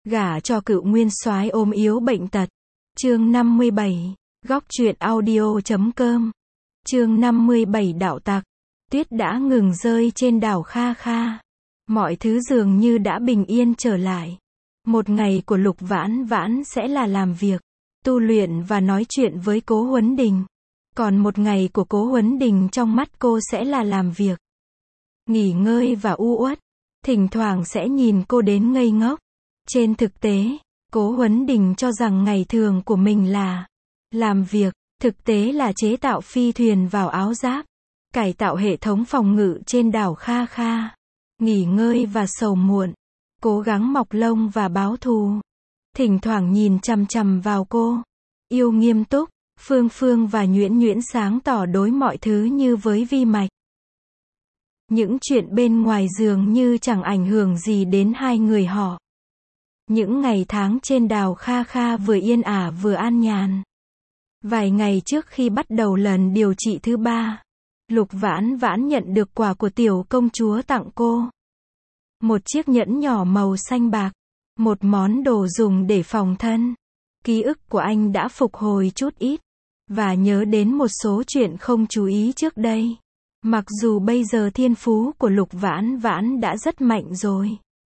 Gả cho cựu nguyên soái ốm yếu bệnh tật. Chương 57. Góc truyện audio.com. Chương 57 đạo tặc. Tuyết đã ngừng rơi trên đảo Kha Kha. Mọi thứ dường như đã bình yên trở lại. Một ngày của Lục Vãn Vãn sẽ là làm việc, tu luyện và nói chuyện với Cố Huấn Đình. Còn một ngày của Cố Huấn Đình trong mắt cô sẽ là làm việc, nghỉ ngơi và u uất. Thỉnh thoảng sẽ nhìn cô đến ngây ngốc. Trên thực tế, Cố Huấn Đình cho rằng ngày thường của mình là làm việc, thực tế là chế tạo phi thuyền vào áo giáp, cải tạo hệ thống phòng ngự trên đảo Kha Kha, nghỉ ngơi và sầu muộn, cố gắng mọc lông và báo thù. Thỉnh thoảng nhìn chằm chằm vào cô, yêu nghiêm túc. Phương Phương và Nhuyễn Nhuyễn sáng tỏ đối mọi thứ như với vi mạch. Những chuyện bên ngoài dường như chẳng ảnh hưởng gì đến hai người họ. Những ngày tháng trên đảo Kha Kha vừa yên ả vừa an nhàn. Vài ngày trước khi bắt đầu lần điều trị thứ 3, Lục Vãn Vãn nhận được quà của tiểu công chúa tặng cô. Một chiếc nhẫn nhỏ màu xanh bạc, một món đồ dùng để phòng thân. Ký ức của anh đã phục hồi chút ít, và nhớ đến một số chuyện không chú ý trước đây. Mặc dù bây giờ thiên phú của Lục Vãn Vãn đã rất mạnh rồi,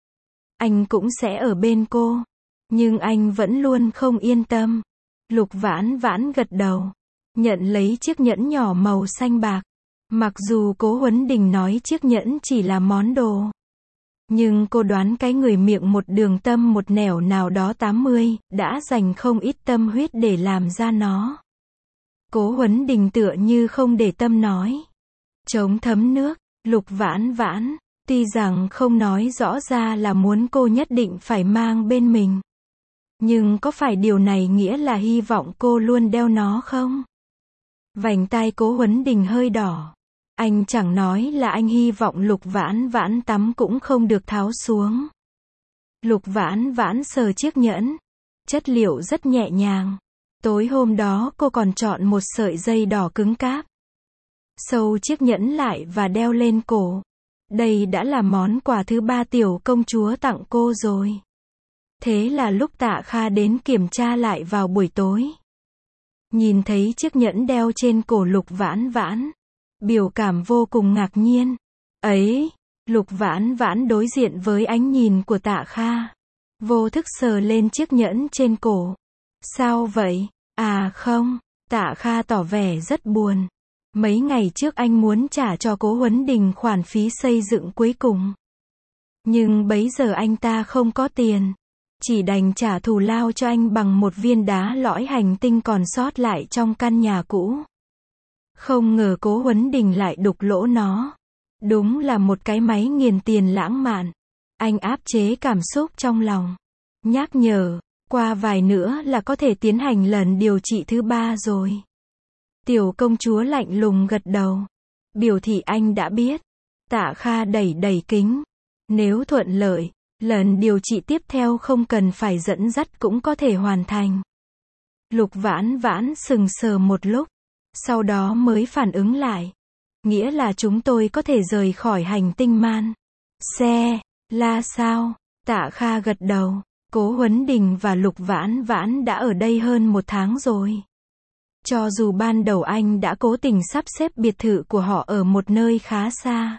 anh cũng sẽ ở bên cô, nhưng anh vẫn luôn không yên tâm. Lục Vãn Vãn gật đầu, nhận lấy chiếc nhẫn nhỏ màu xanh bạc. Mặc dù Cố Huấn Đình nói chiếc nhẫn chỉ là món đồ, nhưng cô đoán cái người miệng một đường tâm một nẻo nào đó 80, đã dành không ít tâm huyết để làm ra nó. Cố Huấn Đình tựa như không để tâm nói. Chống thấm nước, Lục Vãn Vãn, tuy rằng không nói rõ ra là muốn cô nhất định phải mang bên mình, nhưng có phải điều này nghĩa là hy vọng cô luôn đeo nó không? Vành tai Cố Huấn Đình hơi đỏ. Anh chẳng nói là anh hy vọng Lục Vãn Vãn tắm cũng không được tháo xuống. Lục Vãn Vãn sờ chiếc nhẫn. Chất liệu rất nhẹ nhàng. Tối hôm đó cô còn chọn một sợi dây đỏ cứng cáp, sâu chiếc nhẫn lại và đeo lên cổ. Đây đã là món quà thứ 3 tiểu công chúa tặng cô rồi. Thế là lúc Tạ Kha đến kiểm tra lại vào buổi tối, nhìn thấy chiếc nhẫn đeo trên cổ Lục Vãn Vãn, biểu cảm vô cùng ngạc nhiên. Ấy, Lục Vãn Vãn đối diện với ánh nhìn của Tạ Kha, vô thức sờ lên chiếc nhẫn trên cổ. Sao vậy? À không, Tạ Kha tỏ vẻ rất buồn. Mấy ngày trước anh muốn trả cho Cố Huấn Đình khoản phí xây dựng cuối cùng, nhưng bấy giờ anh ta không có tiền, chỉ đành trả thù lao cho anh bằng một viên đá lõi hành tinh còn sót lại trong căn nhà cũ. Không ngờ Cố Huấn Đình lại đục lỗ nó. Đúng là một cái máy nghiền tiền lãng mạn. Anh áp chế cảm xúc trong lòng, nhắc nhở, qua vài nữa là có thể tiến hành lần điều trị thứ 3 rồi. Tiểu công chúa lạnh lùng gật đầu, biểu thị anh đã biết. Tạ Kha đẩy đẩy kính. Nếu thuận lợi, lần điều trị tiếp theo không cần phải dẫn dắt cũng có thể hoàn thành. Lục Vãn Vãn sững sờ một lúc, sau đó mới phản ứng lại. Nghĩa là chúng tôi có thể rời khỏi hành tinh Man. Xe, là sao? Tạ Kha gật đầu. Cố Huấn Đình và Lục Vãn Vãn đã ở đây hơn 1 tháng rồi. Cho dù ban đầu anh đã cố tình sắp xếp biệt thự của họ ở một nơi khá xa,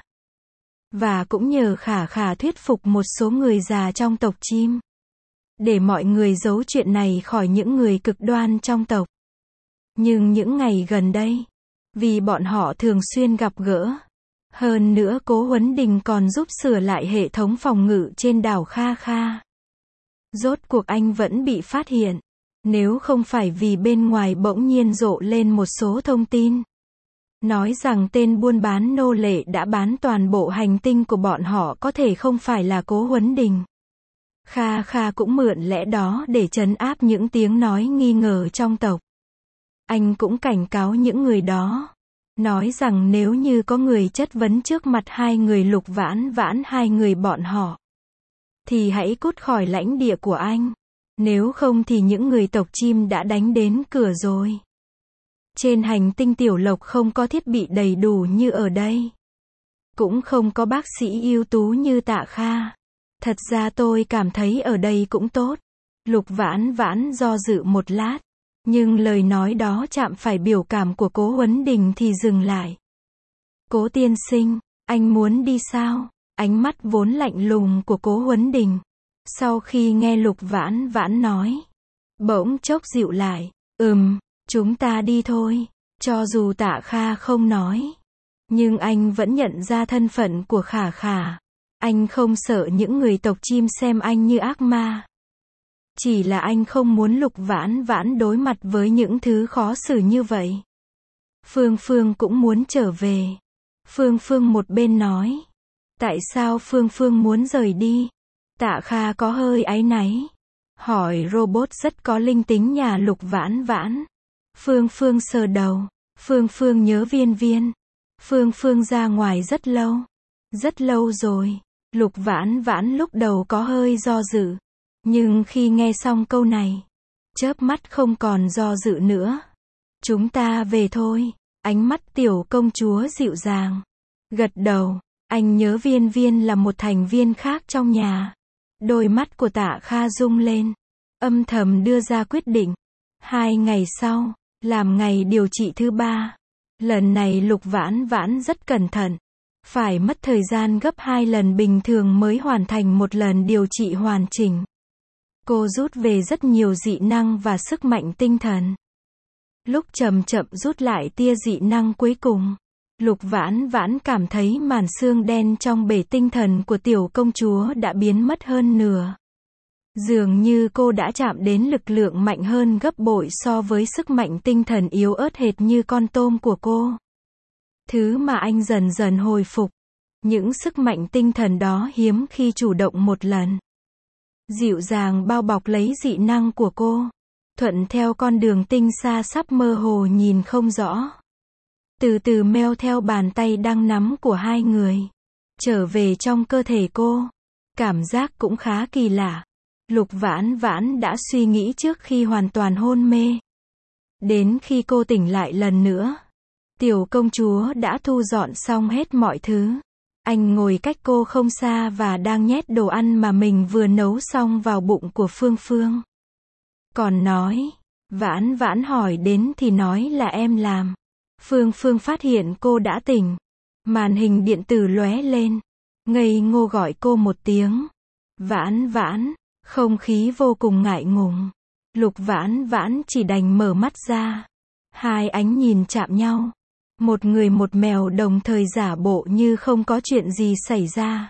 và cũng nhờ Khả Khả thuyết phục một số người già trong tộc chim, để mọi người giấu chuyện này khỏi những người cực đoan trong tộc. Nhưng những ngày gần đây, vì bọn họ thường xuyên gặp gỡ, hơn nữa Cố Huấn Đình còn giúp sửa lại hệ thống phòng ngự trên đảo Kha Kha, rốt cuộc anh vẫn bị phát hiện. Nếu không phải vì bên ngoài bỗng nhiên rộ lên một số thông tin, nói rằng tên buôn bán nô lệ đã bán toàn bộ hành tinh của bọn họ có thể không phải là Cố Huấn Đình. Kha Kha cũng mượn lẽ đó để trấn áp những tiếng nói nghi ngờ trong tộc. Anh cũng cảnh cáo những người đó, nói rằng nếu như có người chất vấn trước mặt hai người Lục Vãn Vãn hai người bọn họ, thì hãy cút khỏi lãnh địa của anh. Nếu không thì những người tộc chim đã đánh đến cửa rồi. Trên hành tinh Tiểu Lộc không có thiết bị đầy đủ như ở đây, cũng không có bác sĩ ưu tú như Tạ Kha. Thật ra tôi cảm thấy ở đây cũng tốt. Lục Vãn Vãn do dự một lát, nhưng lời nói đó chạm phải biểu cảm của Cố Huấn Đình thì dừng lại. Cố tiên sinh, anh muốn đi sao? Ánh mắt vốn lạnh lùng của Cố Huấn Đình, sau khi nghe Lục Vãn Vãn nói, bỗng chốc dịu lại. Chúng ta đi thôi. Cho dù Tạ Kha không nói, nhưng anh vẫn nhận ra thân phận của Khả Khả. Anh không sợ những người tộc chim xem anh như ác ma. Chỉ là anh không muốn Lục Vãn Vãn đối mặt với những thứ khó xử như vậy. Phương Phương cũng muốn trở về. Phương Phương một bên nói. Tại sao Phương Phương muốn rời đi? Tạ Kha có hơi áy náy. Hỏi robot rất có linh tính nhà Lục Vãn Vãn. Phương Phương sờ đầu. Phương Phương nhớ Viên Viên. Phương Phương ra ngoài rất lâu. Rất lâu rồi. Lục Vãn Vãn lúc đầu có hơi do dự. Nhưng khi nghe xong câu này, chớp mắt không còn do dự nữa. Chúng ta về thôi. Ánh mắt tiểu công chúa dịu dàng. Gật đầu. Anh nhớ Viên Viên là một thành viên khác trong nhà. Đôi mắt của Tạ Kha rung lên. Âm thầm đưa ra quyết định. 2 ngày sau, làm ngày điều trị thứ 3. Lần này Lục Vãn Vãn rất cẩn thận. Phải mất thời gian gấp 2 lần bình thường mới hoàn thành một lần điều trị hoàn chỉnh. Cô rút về rất nhiều dị năng và sức mạnh tinh thần. Lúc chậm chậm rút lại tia dị năng cuối cùng, Lục Vãn Vãn cảm thấy màn xương đen trong bể tinh thần của tiểu công chúa đã biến mất hơn nửa. Dường như cô đã chạm đến lực lượng mạnh hơn gấp bội so với sức mạnh tinh thần yếu ớt hệt như con tôm của cô. Thứ mà anh dần dần hồi phục. Những sức mạnh tinh thần đó hiếm khi chủ động một lần. Dịu dàng bao bọc lấy dị năng của cô. Thuận theo con đường tinh xa sắp mơ hồ nhìn không rõ. Từ từ meo theo bàn tay đang nắm của hai người. Trở về trong cơ thể cô. Cảm giác cũng khá kỳ lạ. Lục Vãn Vãn đã suy nghĩ trước khi hoàn toàn hôn mê. Đến khi cô tỉnh lại lần nữa, tiểu công chúa đã thu dọn xong hết mọi thứ. Anh ngồi cách cô không xa và đang nhét đồ ăn mà mình vừa nấu xong vào bụng của Phương Phương. Còn nói, Vãn Vãn hỏi đến thì nói là em làm. Phương Phương phát hiện cô đã tỉnh. Màn hình điện tử lóe lên. Ngây ngô gọi cô một tiếng. Vãn Vãn, không khí vô cùng ngại ngùng. Lục Vãn Vãn chỉ đành mở mắt ra. Hai ánh nhìn chạm nhau. Một người một mèo đồng thời giả bộ như không có chuyện gì xảy ra.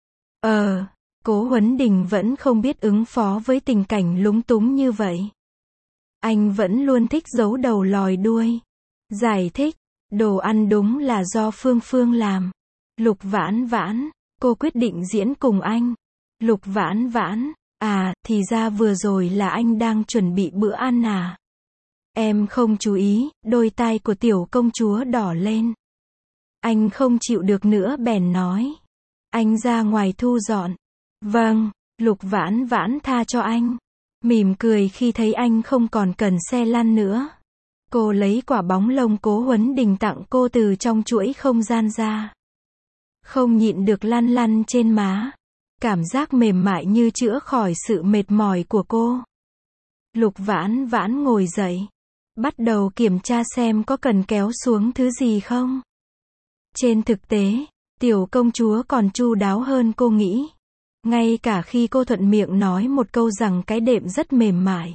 Cố Huấn Đình vẫn không biết ứng phó với tình cảnh lúng túng như vậy. Anh vẫn luôn thích giấu đầu lòi đuôi. Giải thích, đồ ăn đúng là do Phương Phương làm. Lục Vãn Vãn, cô quyết định diễn cùng anh. Lục Vãn Vãn, thì ra vừa rồi là anh đang chuẩn bị bữa ăn à? Em không chú ý, đôi tai của tiểu công chúa đỏ lên. Anh không chịu được nữa bèn nói. Anh ra ngoài thu dọn. Vâng, Lục Vãn Vãn tha cho anh. Mỉm cười khi thấy anh không còn cần xe lăn nữa. Cô lấy quả bóng lông Cố Huấn Đình tặng cô từ trong chuỗi không gian ra. Không nhịn được lăn lăn trên má. Cảm giác mềm mại như chữa khỏi sự mệt mỏi của cô. Lục Vãn Vãn ngồi dậy. Bắt đầu kiểm tra xem có cần kéo xuống thứ gì không. Trên thực tế, tiểu công chúa còn chu đáo hơn cô nghĩ. Ngay cả khi cô thuận miệng nói một câu rằng cái đệm rất mềm mại,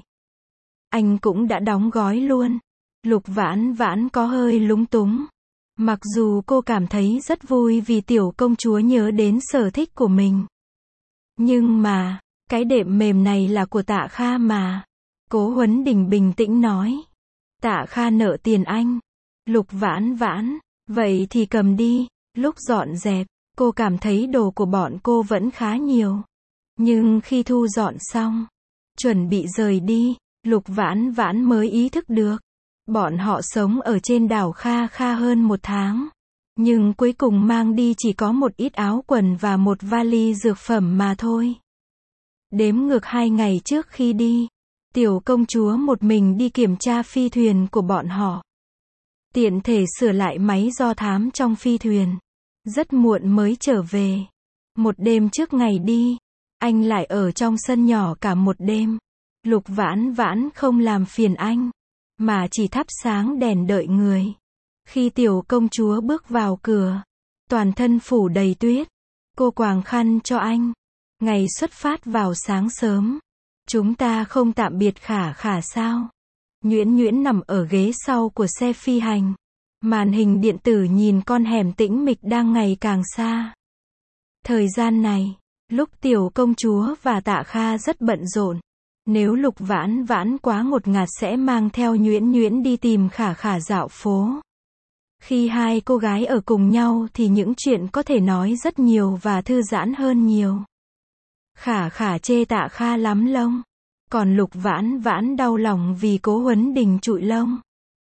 anh cũng đã đóng gói luôn. Lục Vãn Vãn có hơi lúng túng. Mặc dù cô cảm thấy rất vui vì tiểu công chúa nhớ đến sở thích của mình. Nhưng mà, cái đệm mềm này là của Tạ Kha mà. Cố Huấn Đình bình tĩnh nói. Tạ Kha nợ tiền anh. Lục Vãn Vãn, vậy thì cầm đi. Lúc dọn dẹp, cô cảm thấy đồ của bọn cô vẫn khá nhiều. Nhưng khi thu dọn xong, chuẩn bị rời đi, Lục Vãn Vãn mới ý thức được. Bọn họ sống ở trên đảo Kha Kha hơn 1 tháng. Nhưng cuối cùng mang đi chỉ có một ít áo quần và một vali dược phẩm mà thôi. Đếm ngược 2 ngày trước khi đi, tiểu công chúa một mình đi kiểm tra phi thuyền của bọn họ. Tiện thể sửa lại máy do thám trong phi thuyền. Rất muộn mới trở về. Một đêm trước ngày đi, Anh lại ở trong sân nhỏ cả một đêm. Lục Vãn Vãn không làm phiền anh, mà chỉ thắp sáng đèn đợi người. Khi tiểu công chúa bước vào cửa, toàn thân phủ đầy tuyết, cô quàng khăn cho anh. Ngày xuất phát vào sáng sớm. Chúng ta không tạm biệt Khả Khả sao? Nhuyễn Nhuyễn nằm ở ghế sau của xe phi hành. Màn hình điện tử nhìn con hẻm tĩnh mịch đang ngày càng xa. Thời gian này, lúc tiểu công chúa và Tạ Kha rất bận rộn. Nếu Lục Vãn Vãn quá ngột ngạt sẽ mang theo Nhuyễn Nhuyễn đi tìm Khả Khả dạo phố. Khi hai cô gái ở cùng nhau thì những chuyện có thể nói rất nhiều và thư giãn hơn nhiều. Khả Khả chê Tạ Kha lắm lông, còn Lục Vãn Vãn đau lòng vì Cố Huấn Đình trụi lông.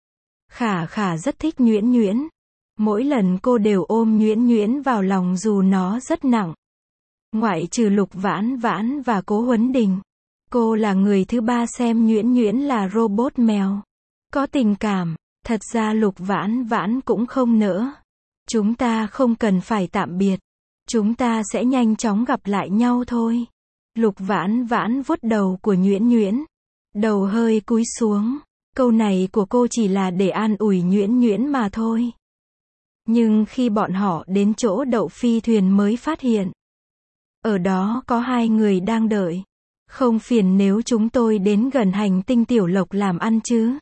Khả Khả rất thích Nhuyễn Nhuyễn. Mỗi lần cô đều ôm Nhuyễn Nhuyễn vào lòng dù nó rất nặng. Ngoại trừ Lục Vãn Vãn và Cố Huấn Đình, cô là người thứ ba xem Nhuyễn Nhuyễn là robot mèo. Có tình cảm, thật ra Lục Vãn Vãn cũng không nỡ. Chúng ta không cần phải tạm biệt. Chúng ta sẽ nhanh chóng gặp lại nhau thôi. Lục Vãn Vãn vuốt đầu của Nhuyễn Nhuyễn. Đầu hơi cúi xuống. Câu này của cô chỉ là để an ủi Nhuyễn Nhuyễn mà thôi. Nhưng khi bọn họ đến chỗ đậu phi thuyền mới phát hiện. Ở đó có hai người đang đợi. Không phiền nếu chúng tôi đến gần hành tinh Tiểu Lộc làm ăn chứ?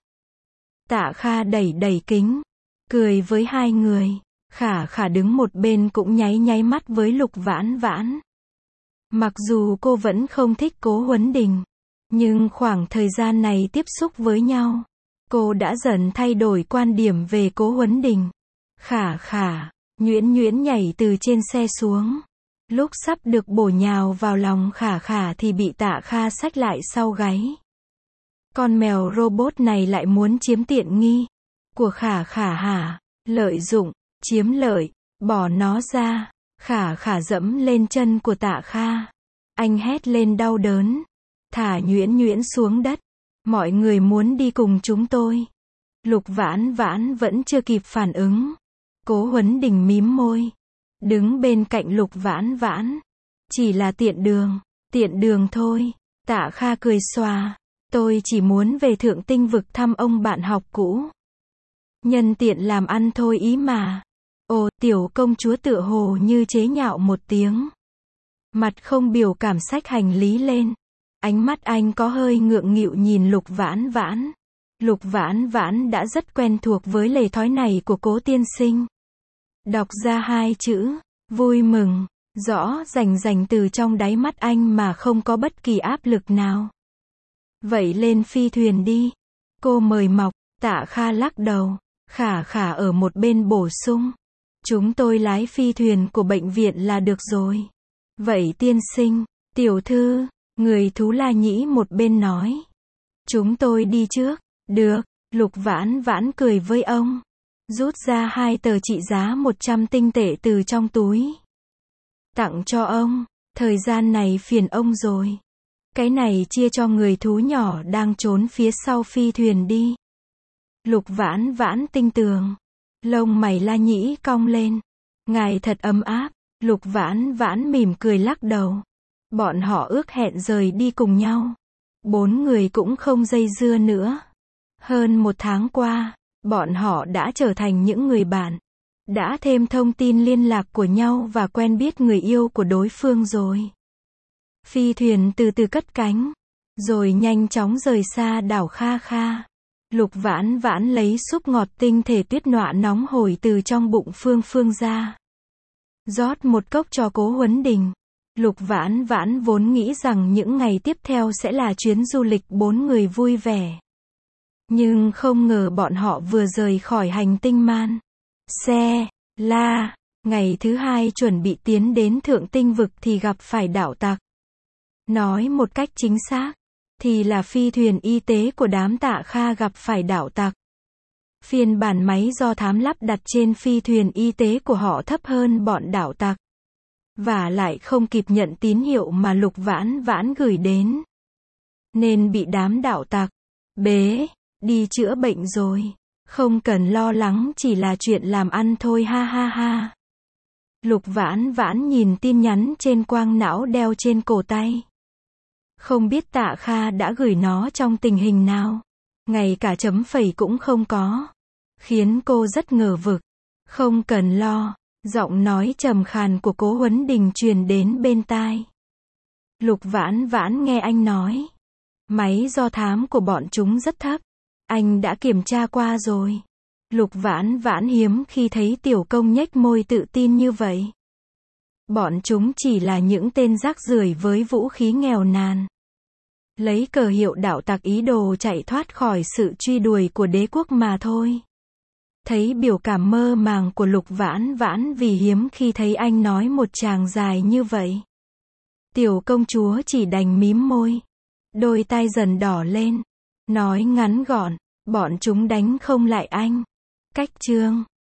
Tạ Kha đẩy đẩy kính. Cười với hai người. Khả Khả đứng một bên cũng nháy nháy mắt với Lục Vãn Vãn. Mặc dù cô vẫn không thích Cố Huấn Đình, nhưng khoảng thời gian này tiếp xúc với nhau, cô đã dần thay đổi quan điểm về Cố Huấn Đình. Khả Khả, Nhuyễn Nhuyễn nhảy từ trên xe xuống. Lúc sắp được bổ nhào vào lòng Khả Khả thì bị Tạ Kha xách lại sau gáy. Con mèo robot này lại muốn chiếm tiện nghi của Khả Khả hả? Lợi dụng, chiếm lợi, bỏ nó ra. Khả Khả dẫm lên chân của Tạ Kha. Anh hét lên đau đớn. Thả Nhuyễn Nhuyễn xuống đất. Mọi người muốn đi cùng chúng tôi. Lục Vãn Vãn vẫn chưa kịp phản ứng. Cố Huấn Đình mím môi. Đứng bên cạnh Lục Vãn Vãn. Chỉ là tiện đường thôi. Tạ Kha cười xòa. Tôi chỉ muốn về Thượng Tinh vực thăm ông bạn học cũ. Nhân tiện làm ăn thôi ý mà. Ồ, tiểu công chúa tựa hồ như chế nhạo một tiếng. Mặt không biểu cảm xách hành lý lên. Ánh mắt anh có hơi ngượng nghịu nhìn Lục Vãn Vãn. Lục Vãn Vãn đã rất quen thuộc với lề thói này của Cố tiên sinh. Đọc ra hai chữ, vui mừng, rõ rành từ trong đáy mắt anh mà không có bất kỳ áp lực nào. Vậy lên phi thuyền đi. Cô mời mọc. Tạ Kha lắc đầu. Khả Khả ở một bên bổ sung. Chúng tôi lái phi thuyền của bệnh viện là được rồi. Vậy tiên sinh, tiểu thư, người Thú La Nhĩ một bên nói. Chúng tôi đi trước. Được. Lục Vãn Vãn cười với ông. Rút ra 2 tờ trị giá 100 tinh tệ từ trong túi. Tặng cho ông. Thời gian này phiền ông rồi. Cái này chia cho người thú nhỏ đang trốn phía sau phi thuyền đi. Lục Vãn Vãn tinh tường. Lông mày La Nhĩ cong lên. Ngài thật ấm áp. Lục Vãn Vãn mỉm cười lắc đầu. Bọn họ ước hẹn rời đi cùng nhau. 4 người cũng không dây dưa nữa. Hơn 1 tháng qua, bọn họ đã trở thành những người bạn. Đã thêm thông tin liên lạc của nhau và quen biết người yêu của đối phương rồi. Phi thuyền từ từ cất cánh, rồi nhanh chóng rời xa đảo Kha Kha. Lục Vãn Vãn lấy súp ngọt tinh thể tuyết nọa nóng hổi từ trong bụng Phương Phương ra. Rót một cốc cho Cố Huấn Đình. Lục Vãn Vãn vốn nghĩ rằng những ngày tiếp theo sẽ là chuyến du lịch 4 người vui vẻ. Nhưng không ngờ bọn họ vừa rời khỏi hành tinh Man Xe La. Ngày thứ 2 chuẩn bị tiến đến Thượng Tinh vực thì gặp phải đạo tặc. Nói một cách chính xác, thì là phi thuyền y tế của đám Tạ Kha gặp phải đạo tặc. Phiên bản máy do thám lắp đặt trên phi thuyền y tế của họ thấp hơn bọn đạo tặc. Và lại không kịp nhận tín hiệu mà Lục Vãn Vãn gửi đến. Nên bị đám đạo tặc bế đi chữa bệnh rồi. Không cần lo lắng, chỉ là chuyện làm ăn thôi ha ha ha. Lục Vãn Vãn nhìn tin nhắn trên quang não đeo trên cổ tay. Không biết Tạ Kha đã gửi nó trong tình hình nào. Ngay cả chấm phẩy cũng không có. Khiến cô rất ngờ vực. Không cần lo. Giọng nói trầm khàn của Cố Huấn Đình truyền đến bên tai. Lục Vãn Vãn nghe anh nói. Máy do thám của bọn chúng rất thấp. Anh đã kiểm tra qua rồi. Lục Vãn Vãn hiếm khi thấy Tiểu Công nhếch môi tự tin như vậy. Bọn chúng chỉ là những tên rác rưởi với vũ khí nghèo nàn. Lấy cờ hiệu đạo tặc ý đồ chạy thoát khỏi sự truy đuổi của đế quốc mà thôi. Thấy biểu cảm mơ màng của Lục Vãn Vãn vì hiếm khi thấy anh nói một tràng dài như vậy. Tiểu công chúa chỉ đành mím môi. Đôi tay dần đỏ lên. Nói ngắn gọn, bọn chúng đánh không lại anh. Cách chương